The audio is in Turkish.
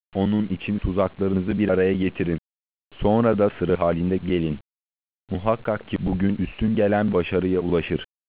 Onun için tuzaklarınızı bir araya getirin. Sonra da sıra halinde gelin. Muhakkak ki bugün üstün gelen başarıya ulaşır.